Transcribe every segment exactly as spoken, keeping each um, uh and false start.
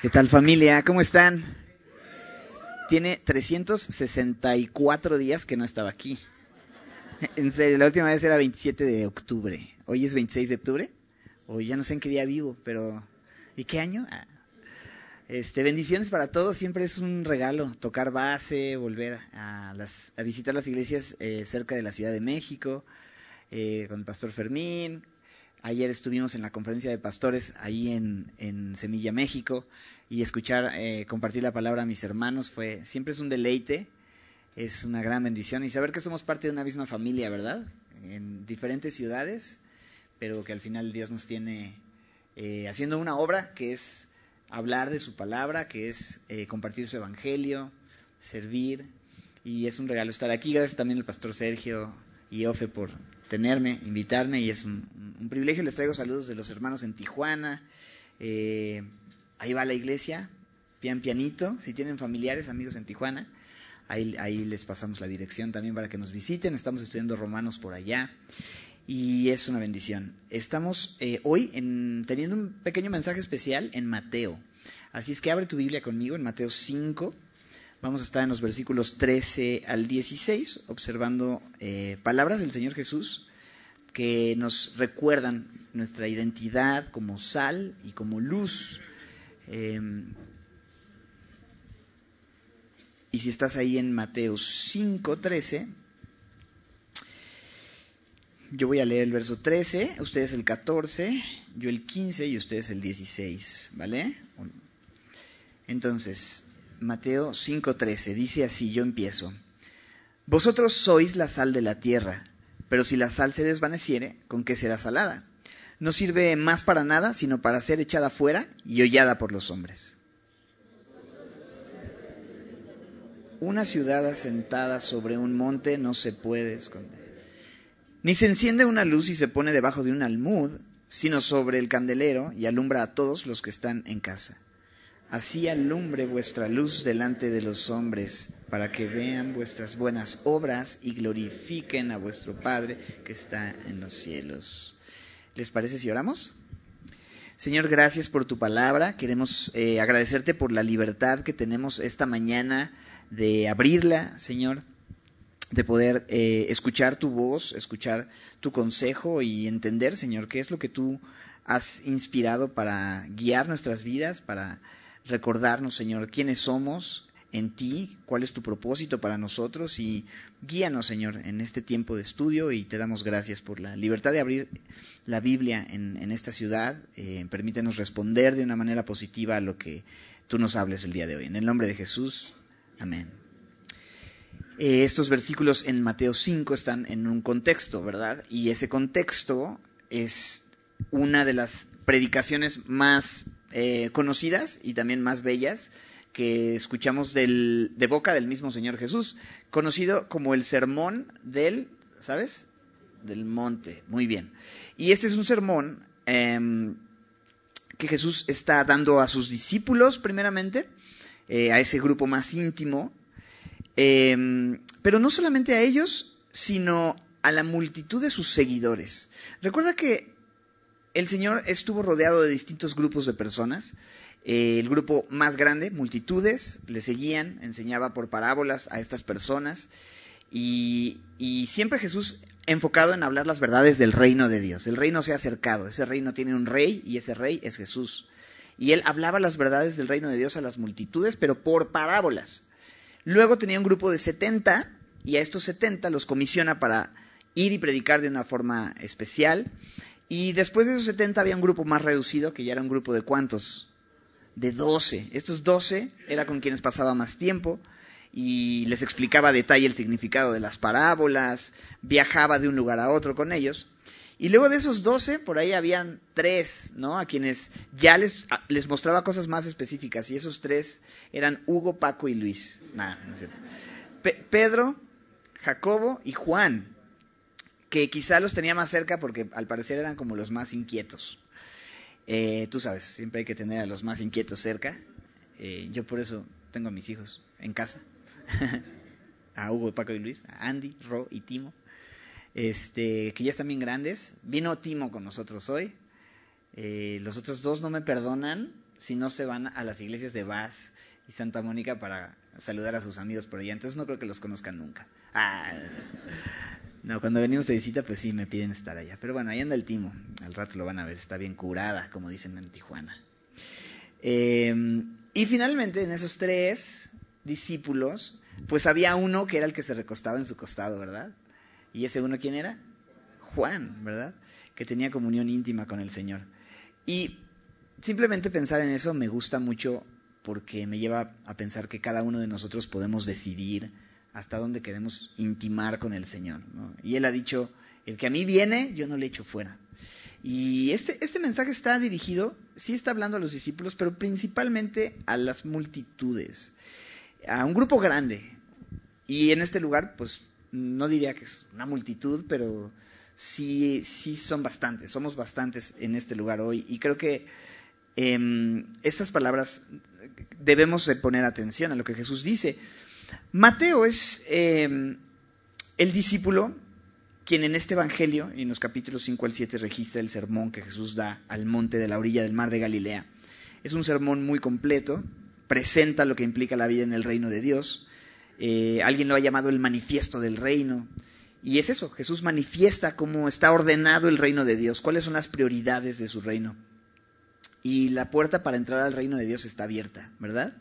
¿Qué tal, familia? ¿Cómo están? Tiene trescientos sesenta y cuatro días que no estaba aquí. En serio, la última vez era veintisiete de octubre. Hoy es veintiséis de octubre. Hoy ya no sé en qué día vivo, pero... ¿Y qué año? Ah. Este, bendiciones para todos. Siempre es un regalo tocar base, volver a, las, a visitar las iglesias eh, cerca de la Ciudad de México, eh, con el pastor Fermín. Ayer estuvimos en la conferencia de pastores ahí en, en Semilla, México, y escuchar, eh, compartir la palabra a mis hermanos fue, siempre es un deleite, es una gran bendición, y saber que somos parte de una misma familia, ¿verdad? En diferentes ciudades, pero que al final Dios nos tiene eh, haciendo una obra que es hablar de su palabra, que es eh, compartir su evangelio, servir, y es un regalo estar aquí. Gracias también al pastor Sergio y Ofe por tenerme, invitarme, y es un, un privilegio. Les traigo saludos de los hermanos en Tijuana. Eh, ahí va la iglesia, pian pianito. Si tienen familiares, amigos en Tijuana, ahí, ahí les pasamos la dirección también para que nos visiten. Estamos estudiando Romanos por allá y es una bendición. Estamos eh, hoy en, teniendo un pequeño mensaje especial en Mateo. Así es que abre tu Biblia conmigo en Mateo cinco. Vamos a estar en los versículos trece al dieciséis, observando eh, palabras del Señor Jesús que nos recuerdan nuestra identidad como sal y como luz. Eh, y si estás ahí en Mateo cinco, trece, yo voy a leer el verso trece, ustedes el catorce, yo el quince y ustedes el dieciséis, ¿vale? Entonces... Mateo cinco trece, dice así, yo empiezo. Vosotros sois la sal de la tierra, pero si la sal se desvaneciere, ¿con qué será salada? No sirve más para nada, sino para ser echada fuera y hollada por los hombres. Una ciudad asentada sobre un monte no se puede esconder. Ni se enciende una luz y se pone debajo de un almud, sino sobre el candelero y alumbra a todos los que están en casa. Así alumbre vuestra luz delante de los hombres, para que vean vuestras buenas obras y glorifiquen a vuestro Padre que está en los cielos. ¿Les parece si oramos? Señor, gracias por tu palabra. Queremos eh, agradecerte por la libertad que tenemos esta mañana de abrirla, Señor, de poder eh, escuchar tu voz, escuchar tu consejo y entender, Señor, qué es lo que tú has inspirado para guiar nuestras vidas, para recordarnos, Señor, quiénes somos en ti, cuál es tu propósito para nosotros, y guíanos, Señor, en este tiempo de estudio, y te damos gracias por la libertad de abrir la Biblia en, en esta ciudad. Eh, permítenos responder de una manera positiva a lo que tú nos hables el día de hoy. En el nombre de Jesús, amén. Eh, estos versículos en Mateo cinco están en un contexto, ¿verdad? Y ese contexto es una de las predicaciones más eh, conocidas y también más bellas que escuchamos del, de boca del mismo Señor Jesús, conocido como el sermón del, ¿sabes? Del monte, muy bien. Y este es un sermón eh, que Jesús está dando a sus discípulos primeramente, eh, a ese grupo más íntimo, eh, pero no solamente a ellos, sino a la multitud de sus seguidores. Recuerda que el Señor estuvo rodeado de distintos grupos de personas. Eh, el grupo más grande, multitudes, le seguían, enseñaba por parábolas a estas personas. Y, y siempre Jesús enfocado en hablar las verdades del reino de Dios. El reino se ha acercado, ese reino tiene un rey y ese rey es Jesús. Y él hablaba las verdades del reino de Dios a las multitudes, pero por parábolas. Luego tenía un grupo de setenta y a estos setenta los comisiona para ir y predicar de una forma especial. Y después de esos setenta había un grupo más reducido, que ya era un grupo de ¿cuántos? De doce. Estos doce era con quienes pasaba más tiempo y les explicaba a detalle el significado de las parábolas, viajaba de un lugar a otro con ellos. Y luego de esos doce, por ahí habían tres, ¿no? A quienes ya les, les mostraba cosas más específicas. Y esos tres eran Hugo, Paco y Luis. Nah, no es cierto. Pe- Pedro, Jacobo y Juan, que quizá los tenía más cerca porque al parecer eran como los más inquietos. Eh, tú sabes, siempre hay que tener a los más inquietos cerca. Eh, yo por eso tengo a mis hijos en casa. A Hugo, Paco y Luis, a Andy, Ro y Timo. Este, que ya están bien grandes. Vino Timo con nosotros hoy. Eh, los otros dos no me perdonan si no se van a las iglesias de Vaz y Santa Mónica para saludar a sus amigos por allá. Entonces no creo que los conozcan nunca. Ah, no, cuando venimos de visita, pues sí, me piden estar allá. Pero bueno, ahí anda el timo. Al rato lo van a ver, está bien curada, como dicen en Tijuana. Eh, y finalmente, en esos tres discípulos, pues había uno que era el que se recostaba en su costado, ¿verdad? ¿Y ese uno quién era? Juan, ¿verdad? Que tenía comunión íntima con el Señor. Y simplemente pensar en eso me gusta mucho porque me lleva a pensar que cada uno de nosotros podemos decidir hasta dónde queremos intimar con el Señor, ¿no? Y Él ha dicho, el que a mí viene, yo no le echo fuera. Y este, este mensaje está dirigido, sí está hablando a los discípulos, pero principalmente a las multitudes, a un grupo grande. Y en este lugar, pues, no diría que es una multitud, pero sí, sí son bastantes, somos bastantes en este lugar hoy. Y creo que eh, estas palabras debemos de poner atención a lo que Jesús dice. Mateo es eh, el discípulo quien en este evangelio, en los capítulos cinco al siete, registra el sermón que Jesús da al monte de la orilla del mar de Galilea. Es un sermón muy completo, presenta lo que implica la vida en el reino de Dios. Eh, alguien lo ha llamado el manifiesto del reino. Y es eso, Jesús manifiesta cómo está ordenado el reino de Dios, cuáles son las prioridades de su reino. Y la puerta para entrar al reino de Dios está abierta, ¿verdad?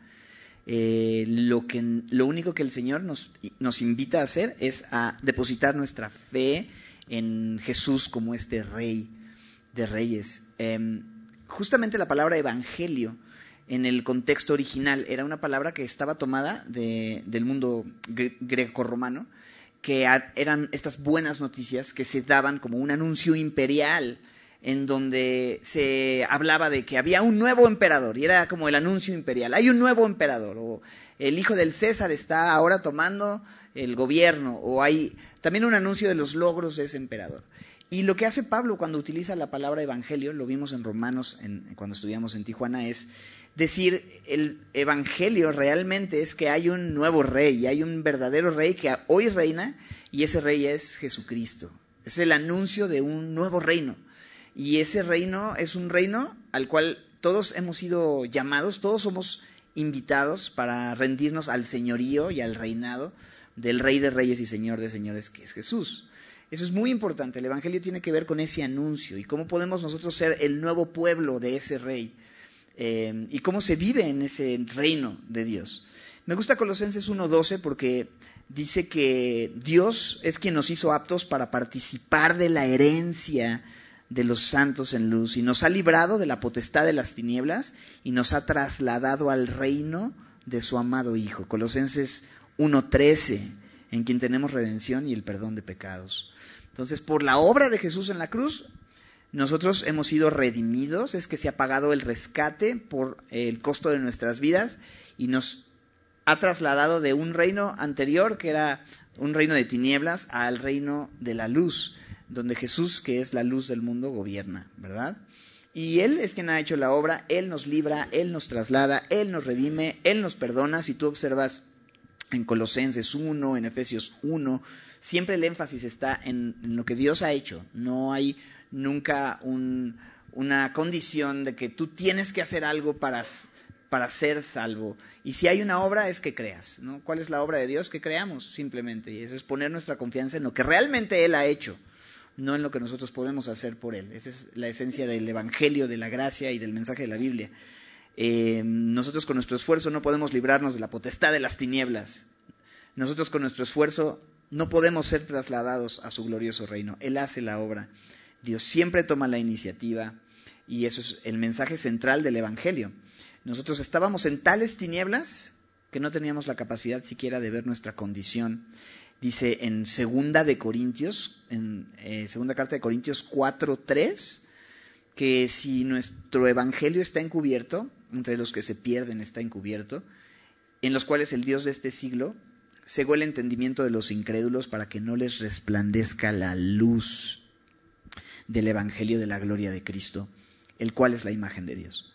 Eh, lo, que, lo único que el Señor nos, nos invita a hacer es a depositar nuestra fe en Jesús como este Rey de Reyes. Eh, justamente la palabra evangelio en el contexto original era una palabra que estaba tomada de, del mundo gre- grecorromano, que a, eran estas buenas noticias que se daban como un anuncio imperial, en donde se hablaba de que había un nuevo emperador, y era como el anuncio imperial, hay un nuevo emperador, o el hijo del César está ahora tomando el gobierno, o hay también un anuncio de los logros de ese emperador. Y lo que hace Pablo cuando utiliza la palabra evangelio, lo vimos en Romanos en, cuando estudiamos en Tijuana, es decir, el evangelio realmente es que hay un nuevo rey, hay un verdadero rey que hoy reina, y ese rey es Jesucristo. Es el anuncio de un nuevo reino. Y ese reino es un reino al cual todos hemos sido llamados, todos somos invitados para rendirnos al señorío y al reinado del Rey de Reyes y Señor de Señores, que es Jesús. Eso es muy importante. El evangelio tiene que ver con ese anuncio y cómo podemos nosotros ser el nuevo pueblo de ese rey, eh, y cómo se vive en ese reino de Dios. Me gusta Colosenses uno doce porque dice que Dios es quien nos hizo aptos para participar de la herencia de los santos en luz, y nos ha librado de la potestad de las tinieblas y nos ha trasladado al reino de su amado Hijo. Colosenses uno trece, en quien tenemos redención y el perdón de pecados. Entonces, por la obra de Jesús en la cruz, nosotros hemos sido redimidos, es que se ha pagado el rescate por el costo de nuestras vidas y nos ha trasladado de un reino anterior, que era un reino de tinieblas, al reino de la luz, donde Jesús, que es la luz del mundo, gobierna, ¿verdad? Y Él es quien ha hecho la obra, Él nos libra, Él nos traslada, Él nos redime, Él nos perdona. Si tú observas en Colosenses uno, en Efesios uno, siempre el énfasis está en, en lo que Dios ha hecho. No hay nunca un, una condición de que tú tienes que hacer algo para, para ser salvo. Y si hay una obra es que creas, ¿no? ¿Cuál es la obra de Dios? Que creamos simplemente. Y eso es poner nuestra confianza en lo que realmente Él ha hecho, no en lo que nosotros podemos hacer por Él. Esa es la esencia del evangelio, de la gracia y del mensaje de la Biblia. Eh, nosotros con nuestro esfuerzo no podemos librarnos de la potestad de las tinieblas. Nosotros con nuestro esfuerzo no podemos ser trasladados a su glorioso reino. Él hace la obra. Dios siempre toma la iniciativa, y eso es el mensaje central del evangelio. Nosotros estábamos en tales tinieblas que no teníamos la capacidad siquiera de ver nuestra condición. Dice en segunda de Corintios, en eh, segunda carta de Corintios cuatro tres, que si nuestro evangelio está encubierto, entre los que se pierden está encubierto, en los cuales el Dios de este siglo cegó el entendimiento de los incrédulos para que no les resplandezca la luz del evangelio de la gloria de Cristo, el cual es la imagen de Dios.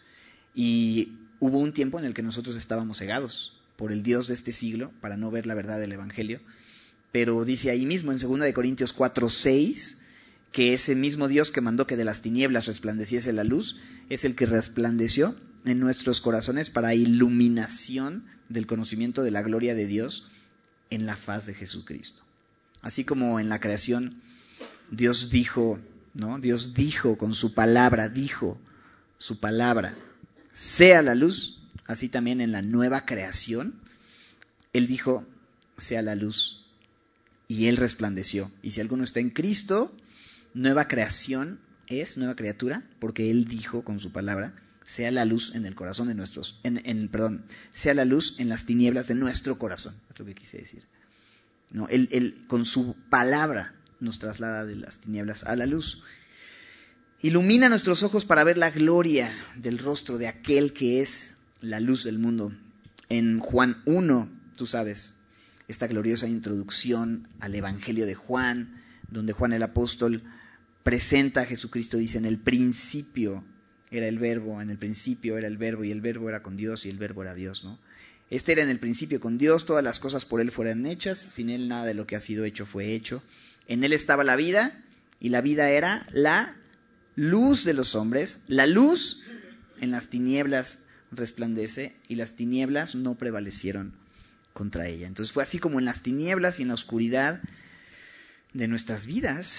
Y hubo un tiempo en el que nosotros estábamos cegados por el Dios de este siglo para no ver la verdad del evangelio. Pero dice ahí mismo en segunda de Corintios cuatro seis que ese mismo Dios que mandó que de las tinieblas resplandeciese la luz es el que resplandeció en nuestros corazones para iluminación del conocimiento de la gloria de Dios en la faz de Jesucristo. Así como en la creación Dios dijo, ¿no? Dios dijo con su palabra, dijo su palabra, sea la luz, así también en la nueva creación, Él dijo, sea la luz, y Él resplandeció. Y si alguno está en Cristo, nueva creación es, nueva criatura, porque Él dijo con su palabra, sea la luz en el corazón de nuestros, en, en, perdón, sea la luz en las tinieblas de nuestro corazón, es lo que quise decir. No, él, él con su palabra nos traslada de las tinieblas a la luz. Ilumina nuestros ojos para ver la gloria del rostro de aquel que es la luz del mundo. En Juan uno, tú sabes, esta gloriosa introducción al Evangelio de Juan, donde Juan el apóstol presenta a Jesucristo, dice, en el principio era el verbo, en el principio era el verbo, y el verbo era con Dios, y el verbo era Dios, ¿no? Este era en el principio con Dios, todas las cosas por Él fueron hechas, sin Él nada de lo que ha sido hecho fue hecho. En Él estaba la vida, y la vida era la luz de los hombres. La luz en las tinieblas resplandece, y las tinieblas no prevalecieron contra ella. Entonces fue así como en las tinieblas y en la oscuridad de nuestras vidas,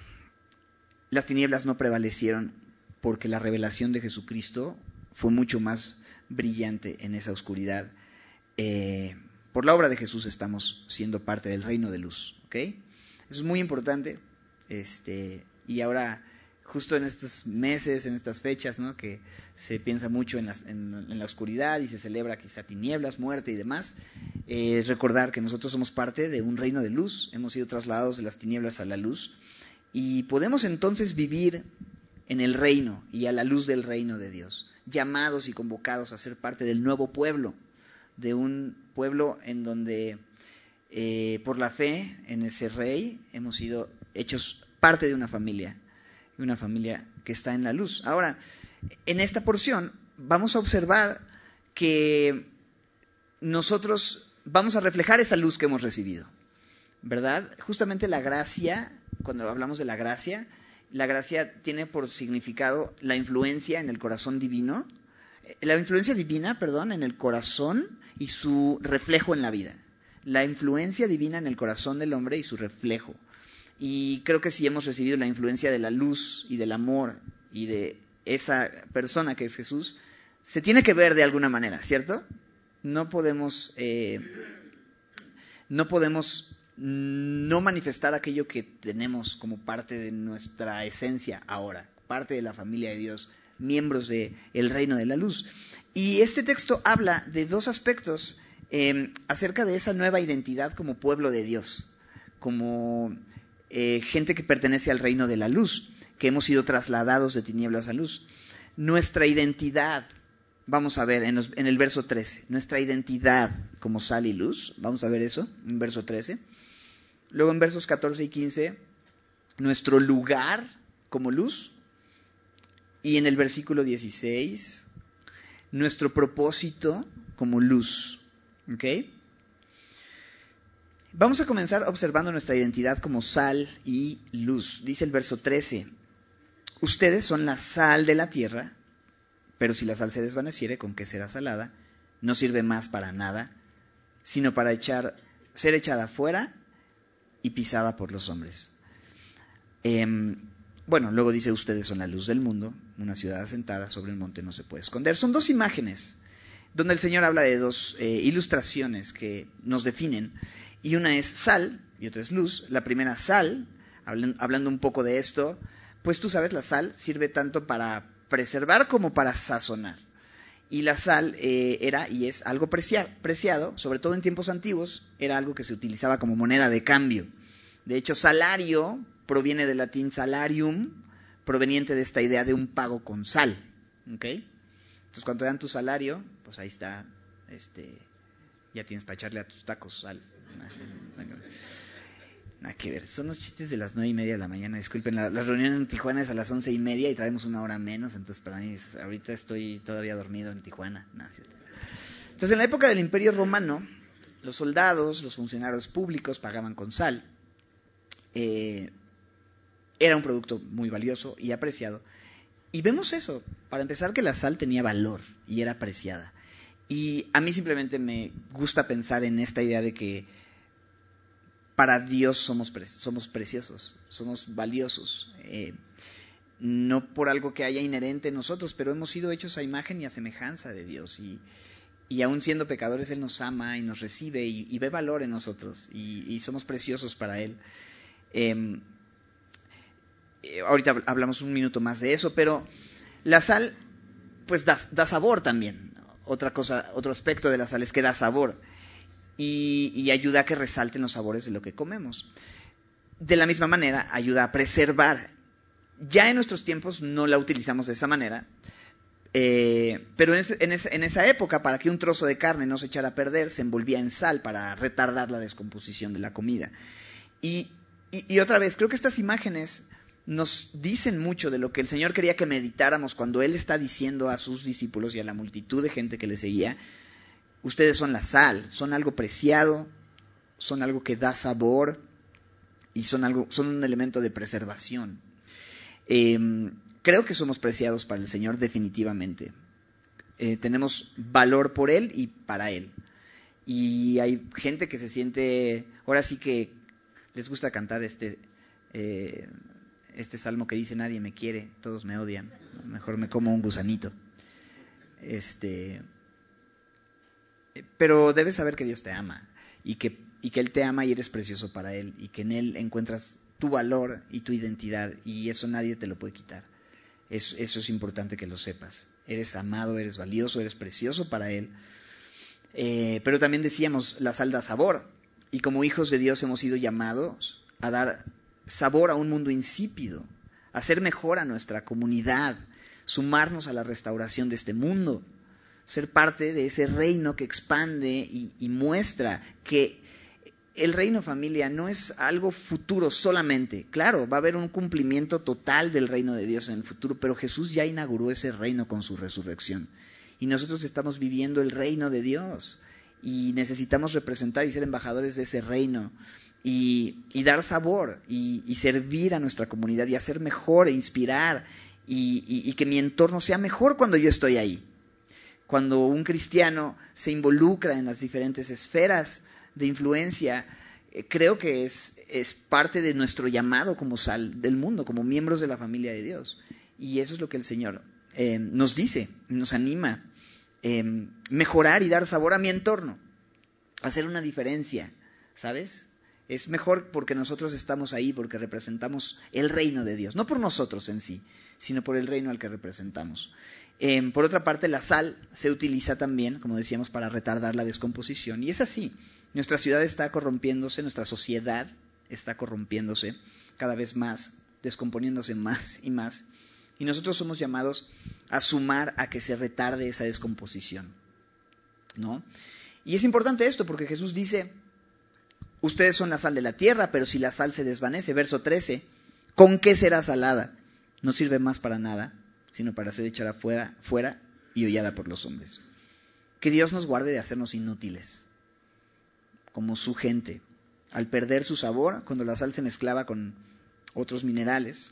las tinieblas no prevalecieron, porque la revelación de Jesucristo fue mucho más brillante en esa oscuridad. Eh, por la obra de Jesús estamos siendo parte del reino de luz, ¿ok? Eso es muy importante. Este, y ahora, justo en estos meses, en estas fechas, ¿no? Que se piensa mucho en, las, en, en la oscuridad y se celebra quizá tinieblas, muerte y demás, eh, recordar que nosotros somos parte de un reino de luz, hemos sido trasladados de las tinieblas a la luz, y podemos entonces vivir en el reino y a la luz del reino de Dios, llamados y convocados a ser parte del nuevo pueblo, de un pueblo en donde eh, por la fe en ese rey hemos sido hechos parte de una familia, una familia que está en la luz. Ahora, en esta porción vamos a observar que nosotros vamos a reflejar esa luz que hemos recibido, ¿verdad? Justamente la gracia, cuando hablamos de la gracia, la gracia tiene por significado la influencia en el corazón divino, la influencia divina, perdón, en el corazón y su reflejo en la vida. La influencia divina en el corazón del hombre y su reflejo. Y creo que si hemos recibido la influencia de la luz y del amor y de esa persona que es Jesús, se tiene que ver de alguna manera, ¿cierto? No podemos, eh, no podemos no manifestar aquello que tenemos como parte de nuestra esencia ahora, parte de la familia de Dios, miembros del reino de la luz. Y este texto habla de dos aspectos eh, acerca de esa nueva identidad como pueblo de Dios, como eh, gente que pertenece al reino de la luz, que hemos sido trasladados de tinieblas a luz. Nuestra identidad, vamos a ver en, los, en el verso trece, nuestra identidad como sal y luz, vamos a ver eso en verso trece. Luego en versos catorce y quince, nuestro lugar como luz. Y en el versículo dieciséis, nuestro propósito como luz. ¿Ok? Vamos a comenzar observando nuestra identidad como sal y luz. Dice el verso trece, ustedes son la sal de la tierra, pero si la sal se desvaneciere, ¿con qué será salada? No sirve más para nada, sino para echar, ser echada fuera y pisada por los hombres. Eh, bueno, luego dice, ustedes son la luz del mundo, una ciudad asentada sobre el monte no se puede esconder. Son dos imágenes donde el Señor habla de dos eh, ilustraciones que nos definen, y una es sal y otra es luz. La primera, sal, hablando, hablando un poco de esto, pues tú sabes, la sal sirve tanto para preservar como para sazonar. Y la sal eh, era y es algo preciado, preciado, sobre todo en tiempos antiguos, era algo que se utilizaba como moneda de cambio. De hecho, salario proviene del latín salarium, proveniente de esta idea de un pago con sal. ¿Okay? Entonces, cuando te dan tu salario, pues ahí está, este, ya tienes para echarle a tus tacos sal. Nada que ver, son los chistes de las nueve y media de la mañana. Disculpen, la, la reunión en Tijuana es a las once y media y traemos una hora menos, entonces para mí es, ahorita estoy todavía dormido en Tijuana. No, entonces, en la época del Imperio Romano, los soldados, los funcionarios públicos pagaban con sal. Eh, era un producto muy valioso y apreciado. y vemos eso, para empezar, que la sal tenía valor y era apreciada. Y a mí simplemente me gusta pensar en esta idea de que para Dios somos, pre- somos preciosos, somos valiosos. Eh, no por algo que haya inherente en nosotros, pero hemos sido hechos a imagen y a semejanza de Dios. Y, y aún siendo pecadores, Él nos ama y nos recibe y, y ve valor en nosotros. Y, y somos preciosos para Él. Eh, eh, ahorita hablamos un minuto más de eso, pero la sal pues da, da sabor también. Otra cosa, otro aspecto de la sal es que da sabor y, y ayuda a que resalten los sabores de lo que comemos. De la misma manera, ayuda a preservar. Ya en nuestros tiempos no la utilizamos de esa manera, eh, pero en, ese, en, ese, en esa época, para que un trozo de carne no se echara a perder, se envolvía en sal para retardar la descomposición de la comida. Y, y, y otra vez, creo que estas imágenes nos dicen mucho de lo que el Señor quería que meditáramos cuando Él está diciendo a sus discípulos y a la multitud de gente que le seguía: ustedes son la sal, son algo preciado, son algo que da sabor y son, algo, son un elemento de preservación. Eh, creo que somos preciados para el Señor definitivamente. Eh, tenemos valor por Él y para Él. Y hay gente que se siente, ahora sí que les gusta cantar este... Eh, Este salmo que dice: nadie me quiere, todos me odian, mejor me como un gusanito. Este, pero debes saber que Dios te ama y que, y que Él te ama y eres precioso para Él y que en Él encuentras tu valor y tu identidad y eso nadie te lo puede quitar. Eso, eso es importante que lo sepas. Eres amado, eres valioso, eres precioso para Él. Eh, pero también decíamos, la sal da sabor y como hijos de Dios hemos sido llamados a dar sabor a un mundo insípido, hacer mejor a nuestra comunidad, sumarnos a la restauración de este mundo, ser parte de ese reino que expande y, y muestra que el reino, familia, no es algo futuro solamente. Claro, va a haber un cumplimiento total del reino de Dios en el futuro, pero Jesús ya inauguró ese reino con su resurrección. Y nosotros estamos viviendo el reino de Dios y necesitamos representar y ser embajadores de ese reino. Y, y dar sabor y, y servir a nuestra comunidad y hacer mejor e inspirar y, y, y que mi entorno sea mejor cuando yo estoy ahí. Cuando un cristiano se involucra en las diferentes esferas de influencia, eh, creo que es, es parte de nuestro llamado como sal del mundo, como miembros de la familia de Dios. Y eso es lo que el Señor eh, nos dice, nos anima, eh, mejorar y dar sabor a mi entorno, hacer una diferencia, ¿sabes? Es mejor porque nosotros estamos ahí, porque representamos el reino de Dios. No por nosotros en sí, sino por el reino al que representamos. Eh, por otra parte, la sal se utiliza también, como decíamos, para retardar la descomposición. Y es así. Nuestra ciudad está corrompiéndose, nuestra sociedad está corrompiéndose cada vez más, descomponiéndose más y más. Y nosotros somos llamados a sumar a que se retarde esa descomposición, ¿no? Y es importante esto porque Jesús dice: ustedes son la sal de la tierra, pero si la sal se desvanece, verso trece, ¿con qué será salada? No sirve más para nada, sino para ser echada fuera, fuera y hollada por los hombres. Que Dios nos guarde de hacernos inútiles, como su gente, al perder su sabor, cuando la sal se mezclaba con otros minerales,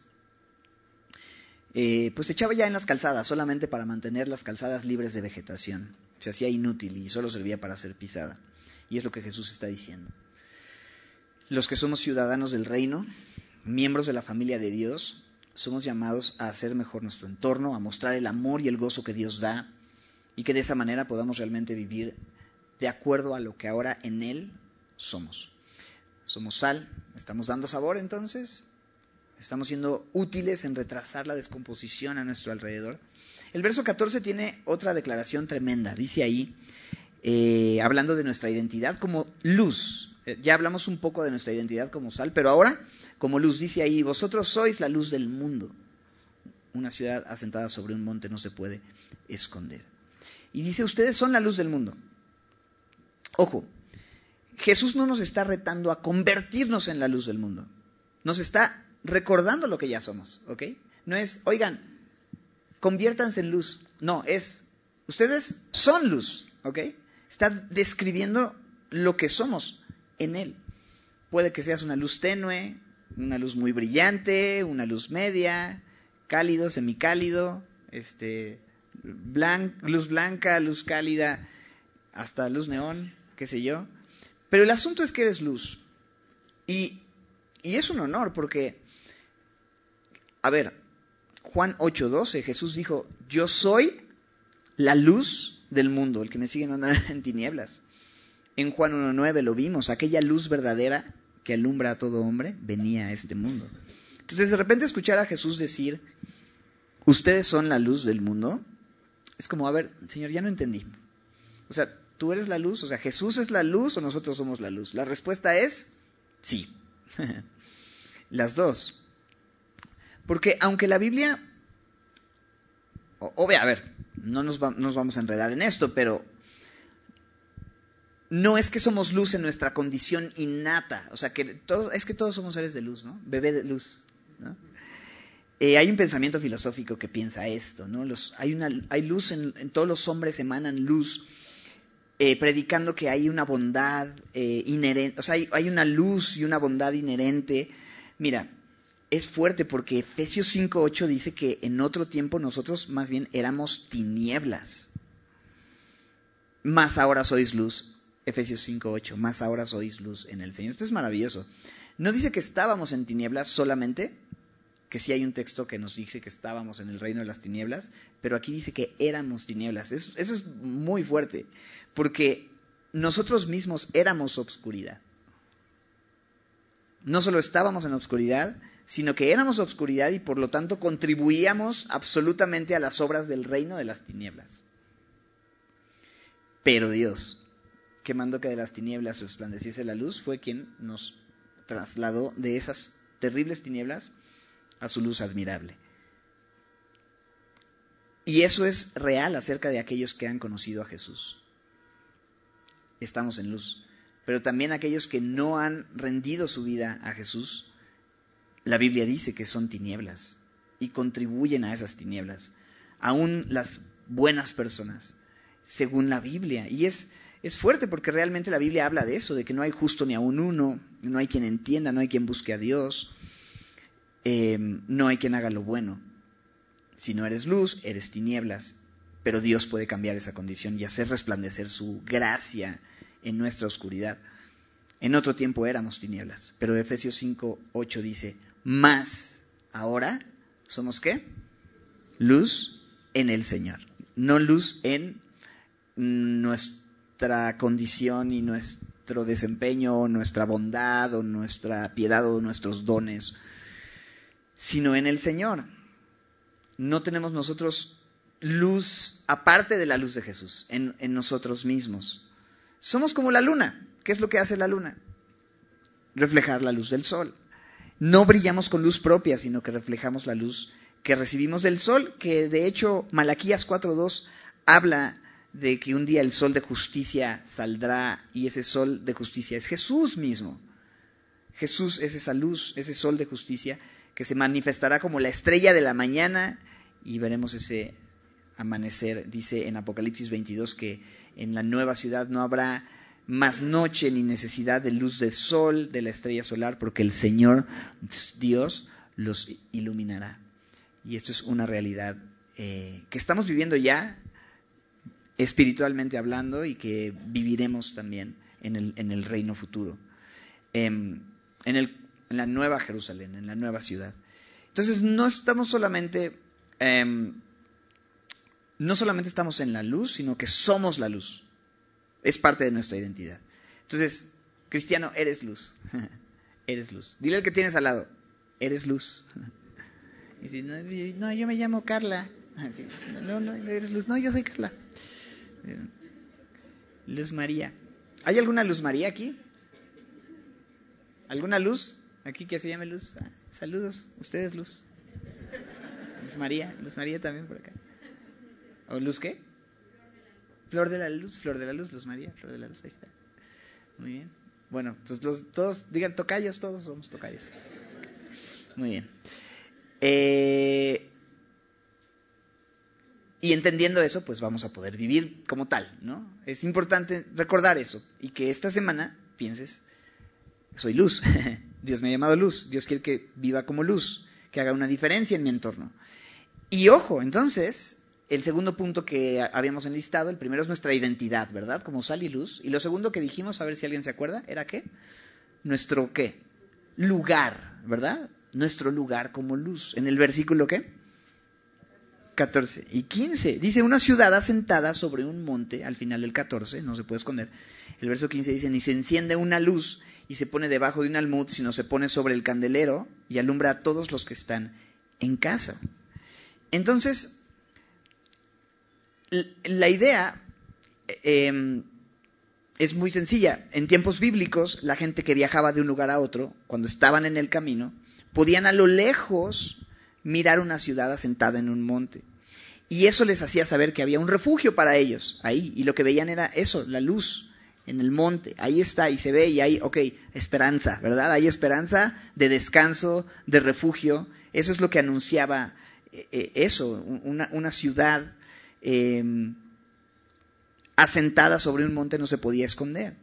eh, pues se echaba ya en las calzadas, solamente para mantener las calzadas libres de vegetación. Se hacía inútil y solo servía para ser pisada. Y es lo que Jesús está diciendo. Los que somos ciudadanos del reino, miembros de la familia de Dios, somos llamados a hacer mejor nuestro entorno, a mostrar el amor y el gozo que Dios da, y que de esa manera podamos realmente vivir de acuerdo a lo que ahora en Él somos. Somos sal, estamos dando sabor entonces, estamos siendo útiles en retrasar la descomposición a nuestro alrededor. El verso catorce tiene otra declaración tremenda, dice ahí, eh, hablando de nuestra identidad como luz. Ya hablamos un poco de nuestra identidad como sal, pero ahora como luz, dice ahí: vosotros sois la luz del mundo. Una ciudad asentada sobre un monte no se puede esconder. Y dice: ustedes son la luz del mundo. Ojo, Jesús no nos está retando a convertirnos en la luz del mundo. Nos está recordando lo que ya somos, ¿ok? No es, oigan, conviértanse en luz. No, es, ustedes son luz, ¿ok? Está describiendo lo que somos en Él. Puede que seas una luz tenue, una luz muy brillante, una luz media, cálido, semicálido, este, blan- luz blanca, luz cálida, hasta luz neón, qué sé yo. Pero el asunto es que eres luz. Y, y es un honor porque, a ver, Juan ocho doce, Jesús dijo, yo soy la luz del mundo, el que me sigue no anda en tinieblas. En Juan uno nueve lo vimos, aquella luz verdadera que alumbra a todo hombre venía a este mundo. Entonces de repente escuchar a Jesús decir, ustedes son la luz del mundo, es como, a ver, Señor, ya no entendí. O sea, ¿tú eres la luz? O sea, ¿Jesús es la luz o nosotros somos la luz? La respuesta es sí. Las dos. Porque aunque la Biblia, obvio, a ver, no nos, va, nos vamos a enredar en esto, pero no es que somos luz en nuestra condición innata. O sea, que todo, es que todos somos seres de luz, ¿no? Bebé de luz, ¿no? Eh, hay un pensamiento filosófico que piensa esto, ¿no? Los, hay, una, hay luz, en, en todos los hombres emanan luz, eh, predicando que hay una bondad eh, inherente, o sea, hay, hay una luz y una bondad inherente. Mira, es fuerte porque Efesios cinco ocho dice que en otro tiempo nosotros más bien éramos tinieblas, más ahora sois luz. Efesios cinco ocho, más ahora sois luz en el Señor. Esto es maravilloso. No dice que estábamos en tinieblas solamente, que sí hay un texto que nos dice que estábamos en el reino de las tinieblas, pero aquí dice que éramos tinieblas. Eso, eso es muy fuerte, porque nosotros mismos éramos obscuridad. No solo estábamos en obscuridad, sino que éramos obscuridad y por lo tanto contribuíamos absolutamente a las obras del reino de las tinieblas. Pero Dios, que mandó que de las tinieblas resplandeciese la luz, fue quien nos trasladó de esas terribles tinieblas a su luz admirable. Y eso es real acerca de aquellos que han conocido a Jesús. Estamos en luz. Pero también aquellos que no han rendido su vida a Jesús, la Biblia dice que son tinieblas y contribuyen a esas tinieblas. Aún las buenas personas, según la Biblia. Y es, es fuerte porque realmente la Biblia habla de eso, de que no hay justo ni aún uno, no hay quien entienda, no hay quien busque a Dios. Eh, no hay quien haga lo bueno. Si no eres luz, eres tinieblas. Pero Dios puede cambiar esa condición y hacer resplandecer su gracia en nuestra oscuridad. En otro tiempo éramos tinieblas, pero Efesios cinco ocho dice, más ahora somos ¿qué? Luz en el Señor. No luz en nuestra condición y nuestro desempeño, o nuestra bondad, o nuestra piedad, o nuestros dones, sino en el Señor. No tenemos nosotros luz aparte de la luz de Jesús, en, en nosotros mismos. Somos como la luna. ¿Qué es lo que hace la luna? Reflejar la luz del sol. No brillamos con luz propia, sino que reflejamos la luz que recibimos del sol, que de hecho Malaquías cuatro dos habla de que un día el sol de justicia saldrá, y ese sol de justicia es Jesús mismo. Jesús es esa luz, ese sol de justicia que se manifestará como la estrella de la mañana y veremos ese amanecer. Dice en Apocalipsis veintidós que en la nueva ciudad no habrá más noche ni necesidad de luz del sol, de la estrella solar, porque el Señor Dios los iluminará. Y esto es una realidad eh, que estamos viviendo ya, espiritualmente hablando, y que viviremos también en el, en el reino futuro, eh, en, el, en la nueva Jerusalén, en la nueva ciudad. Entonces no estamos solamente, eh, no solamente estamos en la luz, sino que somos la luz. Es parte de nuestra identidad. Entonces, cristiano, eres luz. Eres luz. Dile al que tienes al lado, eres luz. Y si, no, no, yo me llamo Carla. Sí, no, no, eres luz. No, yo soy Carla. Luz María. ¿Hay alguna Luz María aquí? ¿Alguna luz aquí que se llame Luz? Ah, saludos, ustedes Luz. Luz María, Luz María también por acá. ¿O Luz qué? Flor de la Luz, Flor de la Luz, Luz María, Flor de la Luz, ahí está. Muy bien. Bueno, pues los, todos, digan tocayos, todos somos tocayos. Muy bien. Eh, y entendiendo eso, pues vamos a poder vivir como tal, ¿no? Es importante recordar eso y que esta semana pienses, soy luz, Dios me ha llamado luz, Dios quiere que viva como luz, que haga una diferencia en mi entorno. Y ojo, entonces, el segundo punto que habíamos enlistado, el primero es nuestra identidad, ¿verdad? Como sal y luz. Y lo segundo que dijimos, a ver si alguien se acuerda, ¿era qué? Nuestro, ¿qué? Lugar, ¿verdad? Nuestro lugar como luz. En el versículo, ¿qué? catorce y quince. Dice, una ciudad asentada sobre un monte, al final del catorce, no se puede esconder. El verso quince dice, ni se enciende una luz y se pone debajo de un almud, sino se pone sobre el candelero y alumbra a todos los que están en casa. Entonces, la idea eh, es muy sencilla. En tiempos bíblicos, la gente que viajaba de un lugar a otro, cuando estaban en el camino, podían a lo lejos mirar una ciudad asentada en un monte. Y eso les hacía saber que había un refugio para ellos ahí. Y lo que veían era eso, la luz en el monte. Ahí está, y se ve, y hay, ok, esperanza, ¿verdad? Hay esperanza de descanso, de refugio. Eso es lo que anunciaba eh, eso, una, una ciudad eh, asentada sobre un monte no se podía esconder.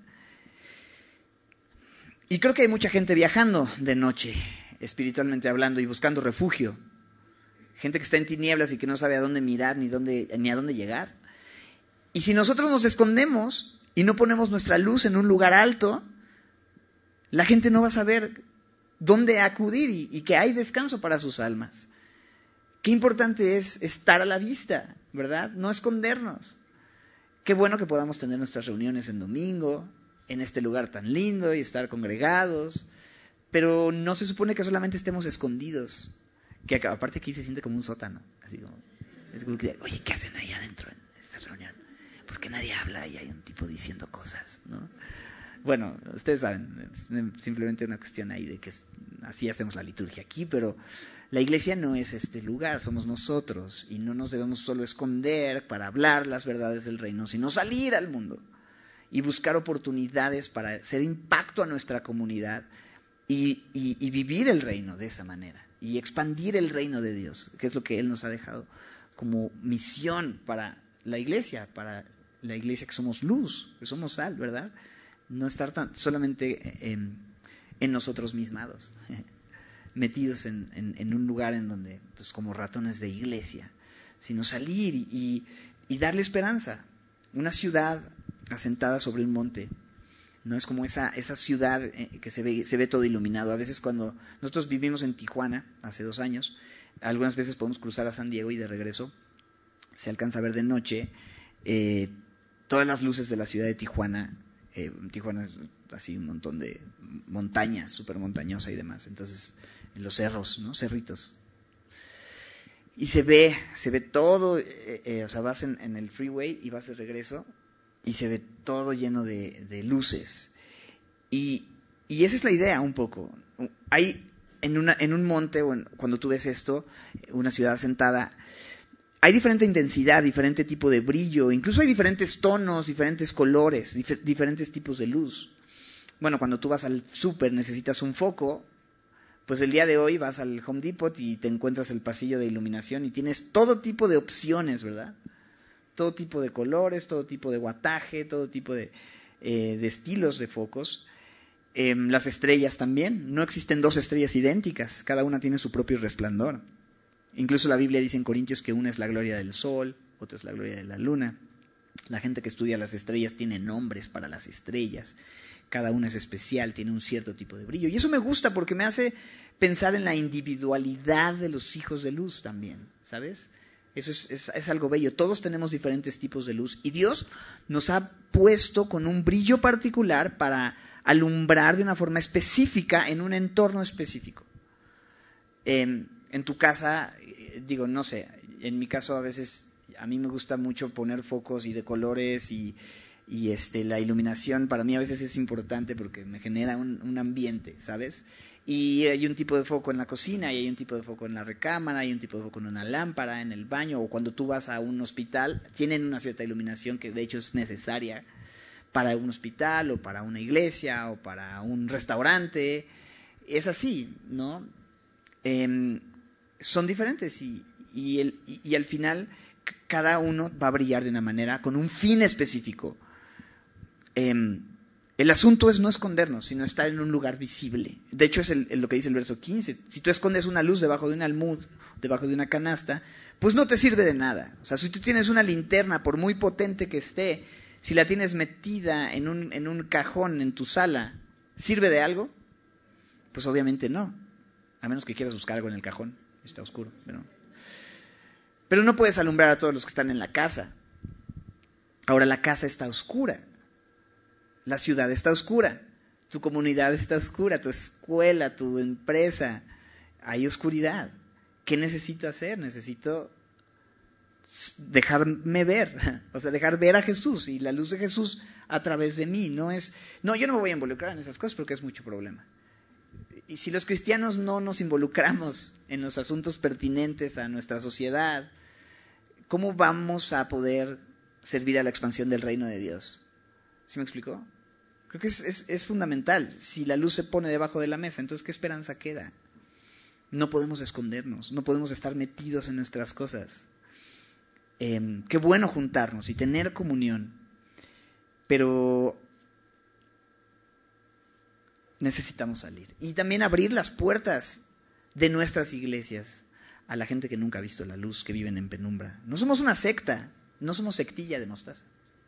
Y creo que hay mucha gente viajando de noche, espiritualmente hablando, y buscando refugio. Gente que está en tinieblas y que no sabe a dónde mirar ni, dónde, ni a dónde llegar. Y si nosotros nos escondemos y no ponemos nuestra luz en un lugar alto, la gente no va a saber dónde acudir y, y que hay descanso para sus almas. Qué importante es estar a la vista, ¿verdad? No escondernos. Qué bueno que podamos tener nuestras reuniones en domingo, en este lugar tan lindo y estar congregados, pero no se supone que solamente estemos escondidos, que aparte aquí se siente como un sótano, así como, es como que, oye, ¿qué hacen ahí adentro en esta reunión? ¿Por qué nadie habla y hay un tipo diciendo cosas, ¿no? Bueno, ustedes saben, es simplemente una cuestión ahí de que así hacemos la liturgia aquí, pero la iglesia no es este lugar, somos nosotros, y no nos debemos solo esconder para hablar las verdades del reino, sino salir al mundo y buscar oportunidades para hacer impacto a nuestra comunidad y, y, y vivir el reino de esa manera, y expandir el reino de Dios, que es lo que Él nos ha dejado como misión para la iglesia, para la iglesia que somos luz, que somos sal, ¿verdad? No estar tan, solamente en, en nosotros mismados, metidos en, en, en un lugar en donde, pues como ratones de iglesia, sino salir y, y darle esperanza. Una ciudad asentada sobre un monte, no es como esa, esa ciudad que se ve, se ve todo iluminado. A veces cuando nosotros vivimos en Tijuana, hace dos años, algunas veces podemos cruzar a San Diego y de regreso se alcanza a ver de noche eh, todas las luces de la ciudad de Tijuana. Eh, Tijuana es así un montón de montañas, súper montañosa y demás. Entonces, en los cerros, ¿no? Cerritos. Y se ve, se ve todo, eh, eh, o sea, vas en, en el freeway y vas de regreso y se ve todo lleno de, de luces. Y, y esa es la idea un poco. Hay en, una, en un monte, o en, cuando tú ves esto, una ciudad asentada, hay diferente intensidad, diferente tipo de brillo, incluso hay diferentes tonos, diferentes colores, dif- diferentes tipos de luz. Bueno, cuando tú vas al súper necesitas un foco, pues el día de hoy vas al Home Depot y te encuentras el pasillo de iluminación y tienes todo tipo de opciones, ¿verdad? Todo tipo de colores, todo tipo de wattaje, todo tipo de, eh, de estilos de focos. Eh, las estrellas también, no existen dos estrellas idénticas, cada una tiene su propio resplandor. Incluso la Biblia dice en Corintios que una es la gloria del sol, otra es la gloria de la luna. La gente que estudia las estrellas tiene nombres para las estrellas. Cada una es especial, tiene un cierto tipo de brillo. Y eso me gusta porque me hace pensar en la individualidad de los hijos de luz también, ¿sabes? Eso es, es, es algo bello. Todos tenemos diferentes tipos de luz. Y Dios nos ha puesto con un brillo particular para alumbrar de una forma específica en un entorno específico. Eh, en tu casa, digo, no sé, en mi caso a veces a mí me gusta mucho poner focos y de colores y, y este, la iluminación para mí a veces es importante porque me genera un, un ambiente, ¿sabes? Y hay un tipo de foco en la cocina y hay un tipo de foco en la recámara, hay un tipo de foco en una lámpara, en el baño, o cuando tú vas a un hospital, tienen una cierta iluminación que de hecho es necesaria para un hospital o para una iglesia o para un restaurante. Es así, ¿no? Eh, son diferentes y, y, el, y, y al final cada uno va a brillar de una manera con un fin específico. Eh, El asunto es no escondernos, sino estar en un lugar visible. De hecho, es el, el, lo que dice el verso quince. Si tú escondes una luz debajo de un almud, debajo de una canasta, pues no te sirve de nada. O sea, si tú tienes una linterna, por muy potente que esté, si la tienes metida en un, en un cajón en tu sala, ¿sirve de algo? Pues obviamente no. A menos que quieras buscar algo en el cajón. Está oscuro, pero... Pero no puedes alumbrar a todos los que están en la casa. Ahora la casa está oscura. La ciudad está oscura. Tu comunidad está oscura. Tu escuela, tu empresa. Hay oscuridad. ¿Qué necesito hacer? Necesito dejarme ver. O sea, dejar ver a Jesús y la luz de Jesús a través de mí. No es, no, yo no me voy a involucrar en esas cosas porque es mucho problema. Y si los cristianos no nos involucramos en los asuntos pertinentes a nuestra sociedad, ¿cómo vamos a poder servir a la expansión del reino de Dios? ¿Sí me explicó? Creo que es, es, es fundamental. Si la luz se pone debajo de la mesa, entonces ¿qué esperanza queda? No podemos escondernos, no podemos estar metidos en nuestras cosas. Eh, qué bueno juntarnos y tener comunión, pero necesitamos salir. Y también abrir las puertas de nuestras iglesias a la gente que nunca ha visto la luz, que viven en penumbra. No somos una secta, no somos sectilla de mostaza.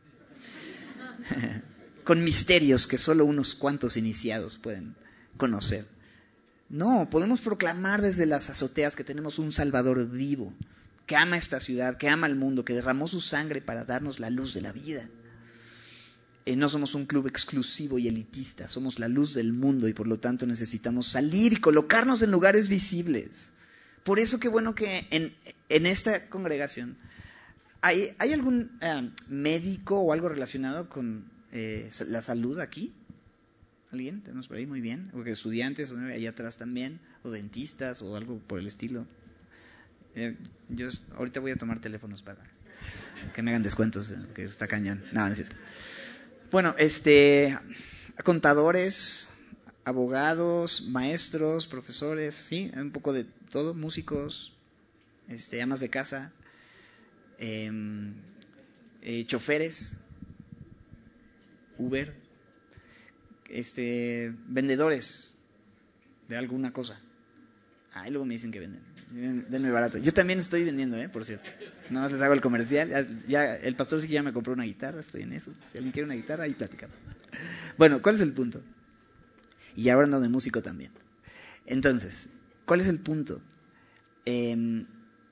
Con misterios que solo unos cuantos iniciados pueden conocer. No, podemos proclamar desde las azoteas que tenemos un Salvador vivo, que ama esta ciudad, que ama el mundo, que derramó su sangre para darnos la luz de la vida. Eh, no somos un club exclusivo y elitista, somos la luz del mundo y por lo tanto necesitamos salir y colocarnos en lugares visibles. Por eso qué bueno que en, en esta congregación, ¿hay, hay algún eh, médico o algo relacionado con eh, la salud aquí? ¿Alguien? Tenemos por ahí, muy bien. Porque estudiantes, o allá atrás también, o dentistas, o algo por el estilo. Eh, yo ahorita voy a tomar teléfonos para que me hagan descuentos, que está cañón. No, no es cierto. Bueno, este, contadores, abogados, maestros, profesores, sí, un poco de todo, músicos, este, amas de casa, eh, eh, choferes, Uber, este, vendedores de alguna cosa. Ah, y luego me dicen que venden. Denme barato. Yo también estoy vendiendo, ¿eh? Por cierto. No más les hago el comercial. Ya, ya, el pastor sí que ya me compró una guitarra. Estoy en eso. Si alguien quiere una guitarra, ahí platicamos. Bueno, ¿cuál es el punto? Y ahora ando de músico también. Entonces, ¿cuál es el punto? Eh,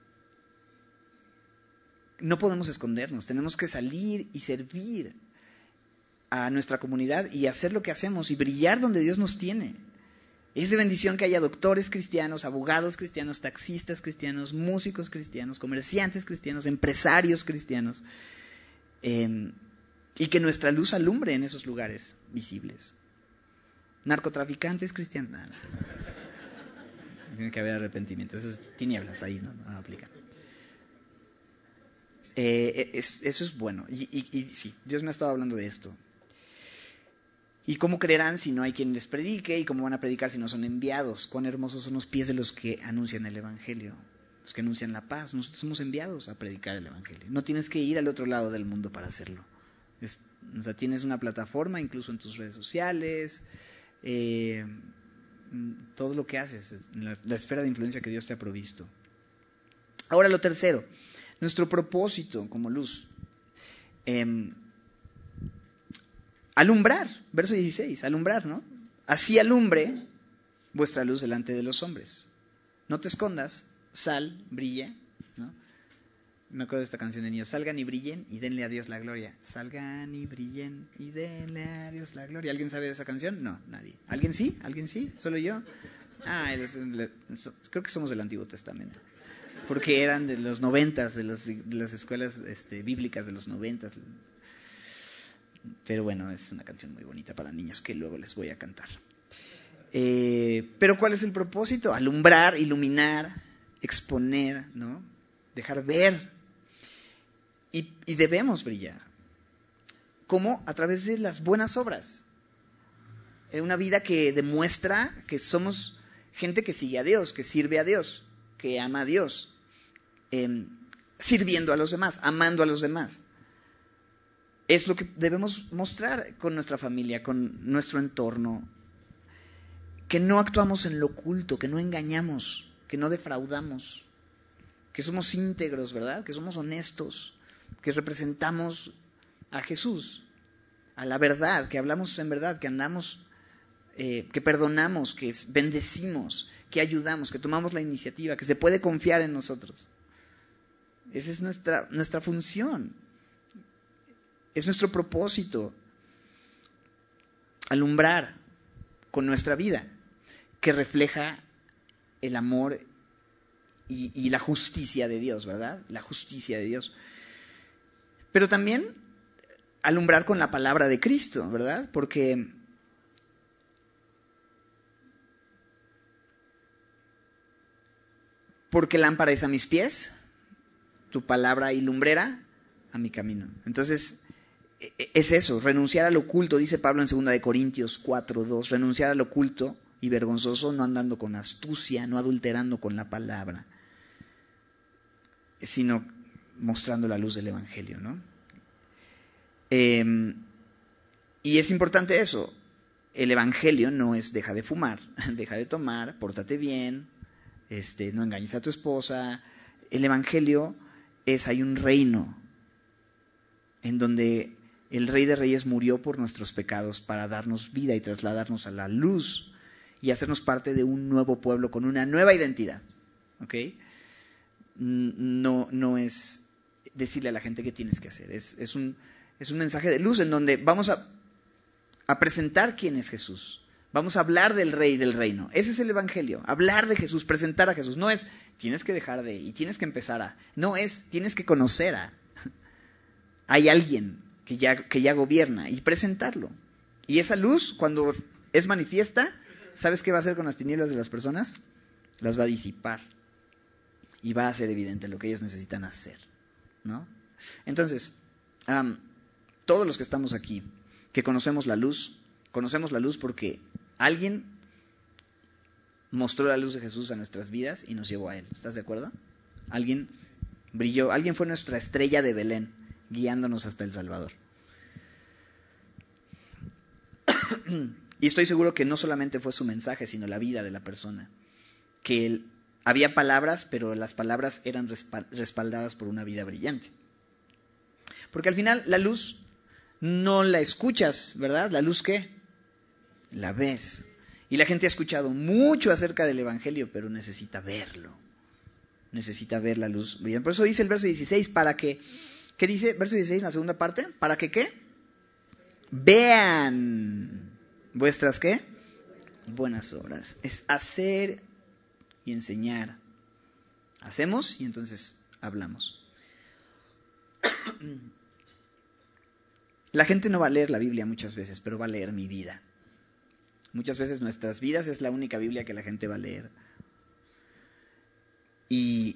no podemos escondernos. Tenemos que salir y servir a nuestra comunidad y hacer lo que hacemos y brillar donde Dios nos tiene. Es de bendición que haya doctores cristianos, abogados cristianos, taxistas cristianos, músicos cristianos, comerciantes cristianos, empresarios cristianos, eh, y que nuestra luz alumbre en esos lugares visibles. Narcotraficantes cristianos, nada, no sé. Tiene que haber arrepentimiento, esas tinieblas ahí no, no aplican. Eh, es, eso es bueno, y, y, y sí, Dios me ha estado hablando de esto. ¿Y cómo creerán si no hay quien les predique? ¿Y cómo van a predicar si no son enviados? ¿Cuán hermosos son los pies de los que anuncian el Evangelio? Los que anuncian la paz. Nosotros somos enviados a predicar el Evangelio. No tienes que ir al otro lado del mundo para hacerlo. Es, o sea, tienes una plataforma, incluso en tus redes sociales, eh, todo lo que haces, la, la esfera de influencia que Dios te ha provisto. Ahora lo tercero, nuestro propósito como luz. Eh, Alumbrar, verso dieciséis, alumbrar, ¿no? Así alumbre vuestra luz delante de los hombres. No te escondas, sal, brilla, ¿no? Me acuerdo de esta canción de niños, salgan y brillen y denle a Dios la gloria. Salgan y brillen y denle a Dios la gloria. ¿Alguien sabe de esa canción? No, nadie. ¿Alguien sí? ¿Alguien sí? ¿Solo yo? Ah, creo que somos del Antiguo Testamento. Porque eran de los noventas, de, los, de las escuelas este, bíblicas de los noventas. Pero bueno, es una canción muy bonita para niños que luego les voy a cantar. Eh, pero ¿cuál es el propósito? Alumbrar, iluminar, exponer, ¿no? Dejar ver. Y, y debemos brillar. ¿Cómo? A través de las buenas obras. Eh, una vida que demuestra que somos gente que sigue a Dios, que sirve a Dios, que ama a Dios, eh, sirviendo a los demás, amando a los demás. es lo que debemos mostrar con nuestra familia, con nuestro entorno. Que no actuamos en lo oculto, que no engañamos, que no defraudamos, que somos íntegros, ¿verdad? Que somos honestos, que representamos a Jesús, a la verdad, que hablamos en verdad, que andamos, eh, que perdonamos, que bendecimos, que ayudamos, que tomamos la iniciativa, que se puede confiar en nosotros. Esa es nuestra, nuestra función, es nuestro propósito, alumbrar con nuestra vida, que refleja el amor y, y la justicia de Dios, ¿verdad? La justicia de Dios. Pero también alumbrar con la palabra de Cristo, ¿verdad? Porque porque lámpara es a mis pies, tu palabra y lumbrera a mi camino. Entonces, es eso, renunciar al oculto, dice Pablo en segunda de Corintios cuatro dos, renunciar al oculto y vergonzoso, no andando con astucia, no adulterando con la palabra, sino mostrando la luz del Evangelio, ¿no? Eh, y es importante eso, el Evangelio no es deja de fumar, deja de tomar, pórtate bien, este, no engañes a tu esposa. El Evangelio es, hay un reino en donde el Rey de Reyes murió por nuestros pecados para darnos vida y trasladarnos a la luz y hacernos parte de un nuevo pueblo con una nueva identidad. ¿Ok? No, no es decirle a la gente qué tienes que hacer. Es, es, un, es un mensaje de luz en donde vamos a, a presentar quién es Jesús. Vamos a hablar del Rey del Reino. Ese es el Evangelio. Hablar de Jesús, presentar a Jesús. No es tienes que dejar de y tienes que empezar a. No es tienes que conocer a. Hay alguien que ya, que ya gobierna y presentarlo. Y esa luz, cuando es manifiesta, ¿sabes qué va a hacer con las tinieblas de las personas? Las va a disipar. Y va a hacer evidente lo que ellos necesitan hacer, ¿no? Entonces, um, todos los que estamos aquí, que conocemos la luz, conocemos la luz porque alguien mostró la luz de Jesús a nuestras vidas y nos llevó a Él. ¿Estás de acuerdo? Alguien brilló, alguien fue nuestra estrella de Belén, guiándonos hasta el Salvador. Y estoy seguro que no solamente fue su mensaje, sino la vida de la persona. Que él, había palabras, pero las palabras eran respaldadas por una vida brillante. Porque al final la luz no la escuchas, ¿verdad? ¿La luz qué? La ves. Y la gente ha escuchado mucho acerca del Evangelio, pero necesita verlo. Necesita ver la luz brillante. Por eso dice el verso dieciséis, para que... ¿Qué dice? Verso dieciséis en la segunda parte. ¿Para que qué? Vean vuestras ¿qué? Buenas obras. Es hacer y enseñar. Hacemos y entonces hablamos. La gente no va a leer la Biblia muchas veces, pero va a leer mi vida. Muchas veces nuestras vidas es la única Biblia que la gente va a leer. Y,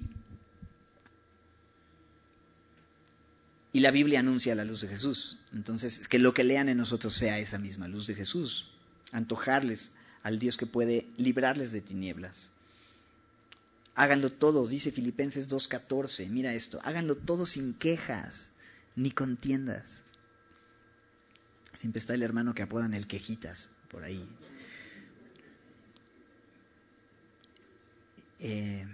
y la Biblia anuncia la luz de Jesús. Entonces, que lo que lean en nosotros sea esa misma luz de Jesús. Antojarles al Dios que puede librarles de tinieblas. Háganlo todo, dice Filipenses dos catorce. Mira esto, háganlo todo sin quejas ni contiendas. Siempre está el hermano que apodan el quejitas por ahí. Eh,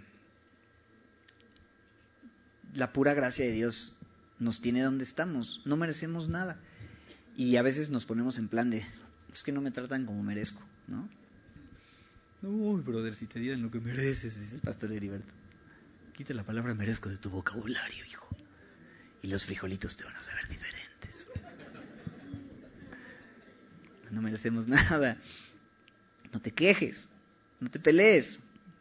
la pura gracia de Dios nos tiene donde estamos. No merecemos nada. Y a veces nos ponemos en plan de, es que no me tratan como merezco, ¿no? Uy, brother, si te dieran lo que mereces, dice el pastor Heriberto. Quita la palabra merezco de tu vocabulario, hijo. Y los frijolitos te van a saber diferentes. No merecemos nada. No te quejes. No te pelees.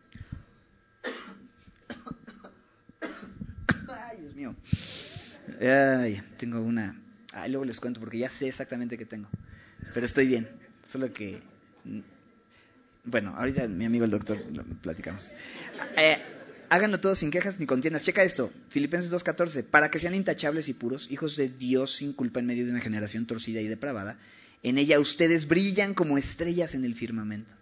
Ay, Dios mío. Ay, tengo una... Ay, luego les cuento porque ya sé exactamente qué tengo. Pero estoy bien. Solo que... Bueno, ahorita mi amigo el doctor lo platicamos. Eh, háganlo todo sin quejas ni contiendas. Checa esto, Filipenses dos catorce. Para que sean intachables y puros, hijos de Dios sin culpa en medio de una generación torcida y depravada. En ella ustedes brillan como estrellas en el firmamento.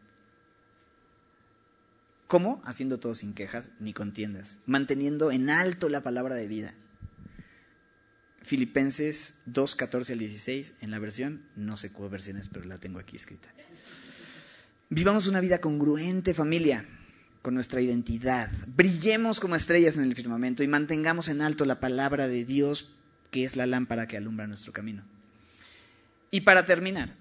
¿Cómo? Haciendo todo sin quejas ni contiendas. Manteniendo en alto la palabra de vida. Filipenses dos, catorce al dieciséis, en la versión, no sé cuál versión es, pero la tengo aquí escrita. Vivamos una vida congruente, familia, con nuestra identidad. Brillemos como estrellas en el firmamento y mantengamos en alto la palabra de Dios, que es la lámpara que alumbra nuestro camino. Y para terminar,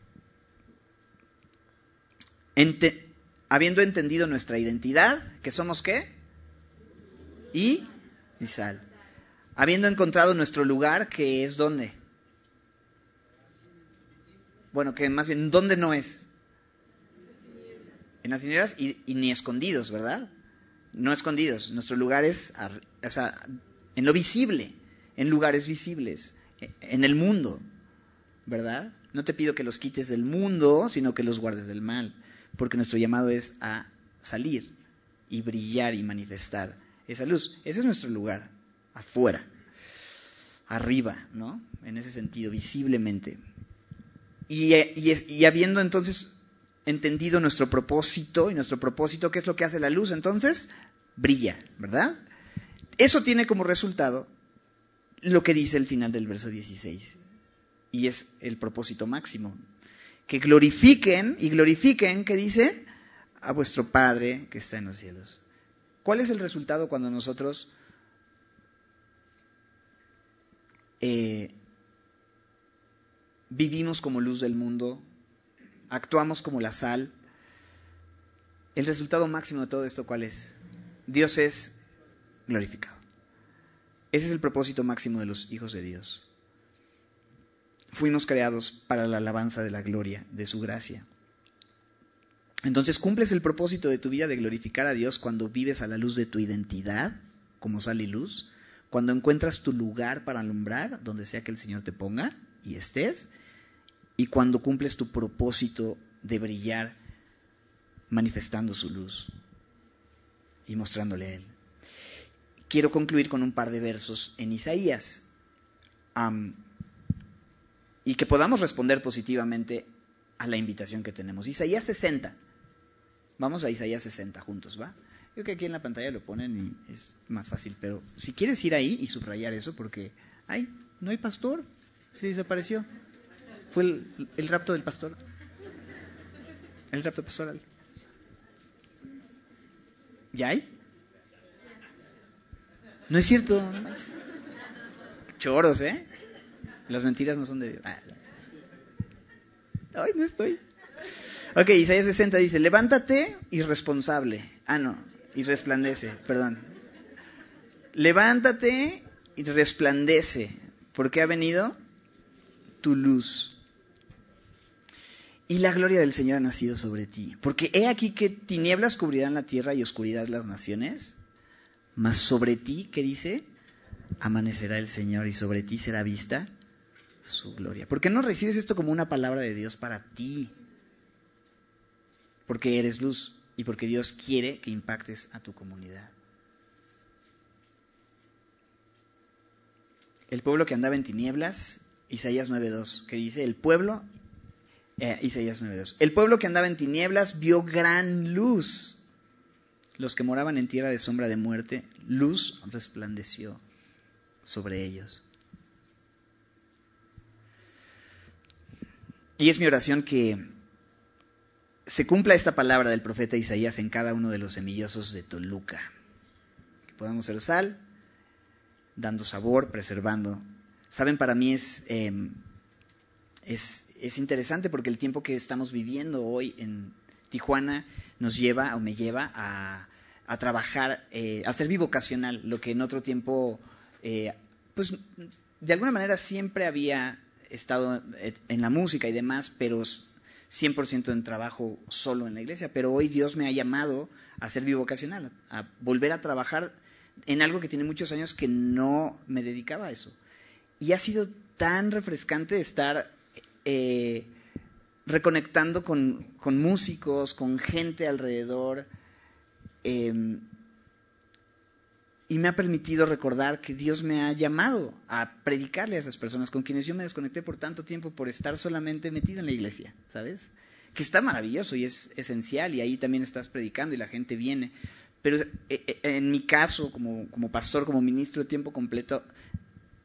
ente- habiendo entendido nuestra identidad, que somos ¿qué? Y, y sal. Habiendo encontrado nuestro lugar, que es ¿dónde? Bueno, que más bien, ¿dónde no es? En las tinieblas y, y ni escondidos, ¿verdad? No escondidos. Nuestro lugar es, o sea, en lo visible, en lugares visibles, en el mundo, ¿verdad? No te pido que los quites del mundo, sino que los guardes del mal, porque nuestro llamado es a salir y brillar y manifestar esa luz. Ese es nuestro lugar, afuera, arriba, ¿no? En ese sentido, visiblemente. Y, y, y habiendo entonces entendido nuestro propósito, y nuestro propósito, ¿qué es lo que hace la luz? Entonces, brilla, ¿verdad? Eso tiene como resultado lo que dice el final del verso dieciséis, y es el propósito máximo. Que glorifiquen, y glorifiquen, ¿qué dice? A vuestro Padre que está en los cielos. ¿Cuál es el resultado cuando nosotros eh, vivimos como luz del mundo, actuamos como la sal? El resultado máximo de todo esto, ¿cuál es? Dios es glorificado. Ese es el propósito máximo de los hijos de Dios. Fuimos creados para la alabanza de la gloria, de su gracia. Entonces cumples el propósito de tu vida de glorificar a Dios cuando vives a la luz de tu identidad, como sal y luz, cuando encuentras tu lugar para alumbrar, donde sea que el Señor te ponga y estés, y cuando cumples tu propósito de brillar manifestando su luz y mostrándole a Él. Quiero concluir con un par de versos en Isaías, um, y que podamos responder positivamente a la invitación que tenemos. Isaías sesenta. Vamos a Isaías sesenta juntos, ¿va? Creo que aquí en la pantalla lo ponen y es más fácil, pero si quieres ir ahí y subrayar eso, porque, ay, no hay pastor, se desapareció. Fue el, el rapto del pastor. El rapto pastoral. ¿Ya hay? No es cierto. Choros, ¿eh? Las mentiras no son de Dios. Ah. Ay, no estoy. Ok, Isaías sesenta dice, levántate irresponsable. Ah, no, y resplandece, perdón. Levántate y resplandece, porque ha venido tu luz. Y la gloria del Señor ha nacido sobre ti. Porque he aquí que tinieblas cubrirán la tierra y oscuridad las naciones. Mas sobre ti, ¿qué dice? Amanecerá el Señor y sobre ti será vista su gloria. ¿Por qué no recibes esto como una palabra de Dios para ti? Porque eres luz y porque Dios quiere que impactes a tu comunidad. El pueblo que andaba en tinieblas, Isaías nueve dos, que dice, el pueblo, eh, Isaías nueve dos, el pueblo que andaba en tinieblas vio gran luz. Los que moraban en tierra de sombra de muerte, luz resplandeció sobre ellos. Y es mi oración que se cumpla esta palabra del profeta Isaías en cada uno de los semillosos de Toluca. Que podamos ser sal, dando sabor, preservando. Saben, para mí es, eh, es, es interesante porque el tiempo que estamos viviendo hoy en Tijuana nos lleva, o me lleva, a, a trabajar, eh, a ser bivocacional, lo que en otro tiempo, eh, pues de alguna manera siempre había estado en la música y demás, pero cien por ciento en trabajo solo en la iglesia. Pero hoy Dios me ha llamado a ser bivocacional, a volver a trabajar en algo que tiene muchos años que no me dedicaba a eso. Y ha sido tan refrescante estar eh, reconectando con, con músicos, con gente alrededor, eh, y me ha permitido recordar que Dios me ha llamado a predicarle a esas personas con quienes yo me desconecté por tanto tiempo por estar solamente metido en la iglesia, ¿sabes? Que está maravilloso y es esencial, y ahí también estás predicando y la gente viene. Pero en mi caso, como, como pastor, como ministro de tiempo completo,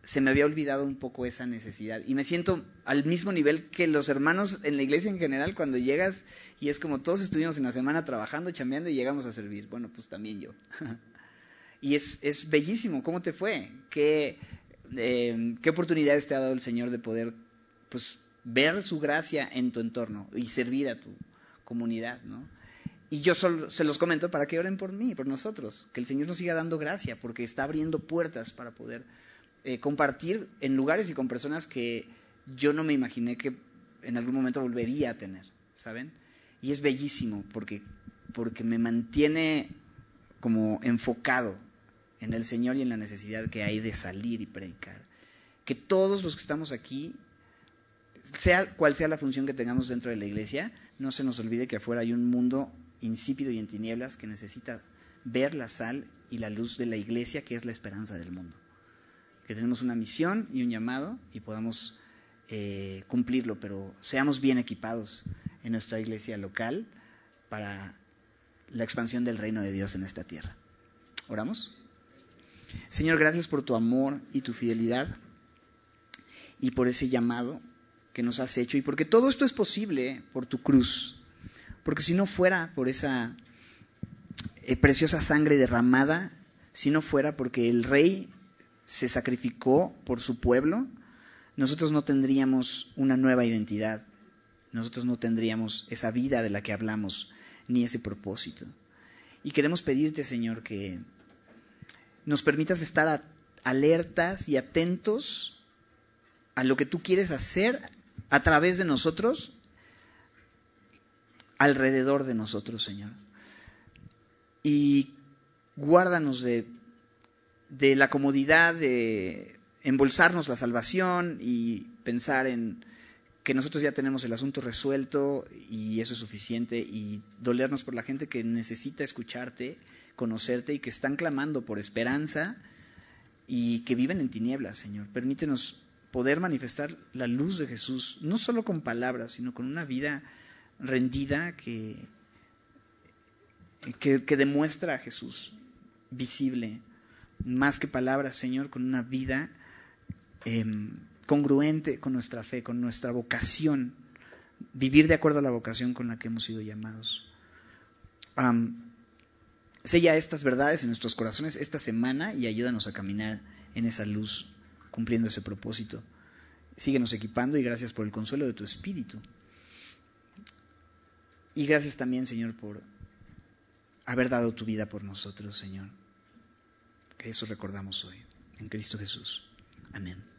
se me había olvidado un poco esa necesidad. Y me siento al mismo nivel que los hermanos en la iglesia en general, cuando llegas y es como todos estuvimos en la semana trabajando, chambeando y llegamos a servir. Bueno, pues también yo. Y es, es bellísimo. ¿Cómo te fue? ¿Qué, eh, ¿Qué oportunidades te ha dado el Señor de poder, pues, ver su gracia en tu entorno y servir a tu comunidad, ¿no? Y yo solo se los comento para que oren por mí, por nosotros, que el Señor nos siga dando gracia, porque está abriendo puertas para poder eh, compartir en lugares y con personas que yo no me imaginé que en algún momento volvería a tener, ¿saben? Y es bellísimo, porque, porque me mantiene como enfocado en el Señor y en la necesidad que hay de salir y predicar. Que todos los que estamos aquí, sea cual sea la función que tengamos dentro de la iglesia, no se nos olvide que afuera hay un mundo insípido y en tinieblas que necesita ver la sal y la luz de la iglesia, que es la esperanza del mundo. Que tenemos una misión y un llamado y podamos eh, cumplirlo, pero seamos bien equipados en nuestra iglesia local para la expansión del reino de Dios en esta tierra. ¿Oramos? Señor, gracias por tu amor y tu fidelidad y por ese llamado que nos has hecho y porque todo esto es posible por tu cruz. Porque si no fuera por esa eh, preciosa sangre derramada, si no fuera porque el Rey se sacrificó por su pueblo, nosotros no tendríamos una nueva identidad, nosotros no tendríamos esa vida de la que hablamos, ni ese propósito. Y queremos pedirte, Señor, que nos permitas estar a, alertas y atentos a lo que tú quieres hacer a través de nosotros, alrededor de nosotros, Señor. Y guárdanos de, de la comodidad de embolsarnos la salvación y pensar en que nosotros ya tenemos el asunto resuelto y eso es suficiente, y dolernos por la gente que necesita escucharte, conocerte y que están clamando por esperanza y que viven en tinieblas, Señor. Permítenos poder manifestar la luz de Jesús, no solo con palabras, sino con una vida rendida que, que, que demuestra a Jesús visible, más que palabras, Señor, con una vida eh, congruente con nuestra fe, con nuestra vocación, vivir de acuerdo a la vocación con la que hemos sido llamados. Um, sella estas verdades en nuestros corazones esta semana y ayúdanos a caminar en esa luz, cumpliendo ese propósito. Síguenos equipando y gracias por el consuelo de tu Espíritu. Y gracias también, Señor, por haber dado tu vida por nosotros, Señor. Que eso recordamos hoy, en Cristo Jesús. Amén.